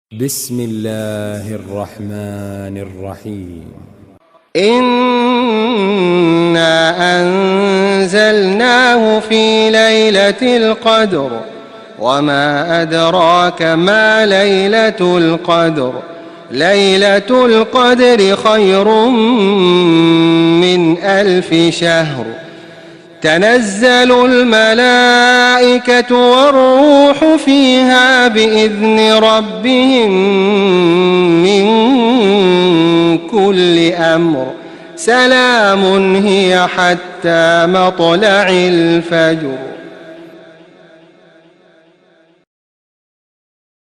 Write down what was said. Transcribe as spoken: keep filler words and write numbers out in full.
بسم الله الرحمن الرحيم. إنا أنزلناه في ليلة القدر وما أدراك ما ليلة القدر ليلة القدر خير من ألف شهر تنزل الملائكة والروح فيها بإذن ربهم من كل أمر سلام هي حتى مطلع الفجر.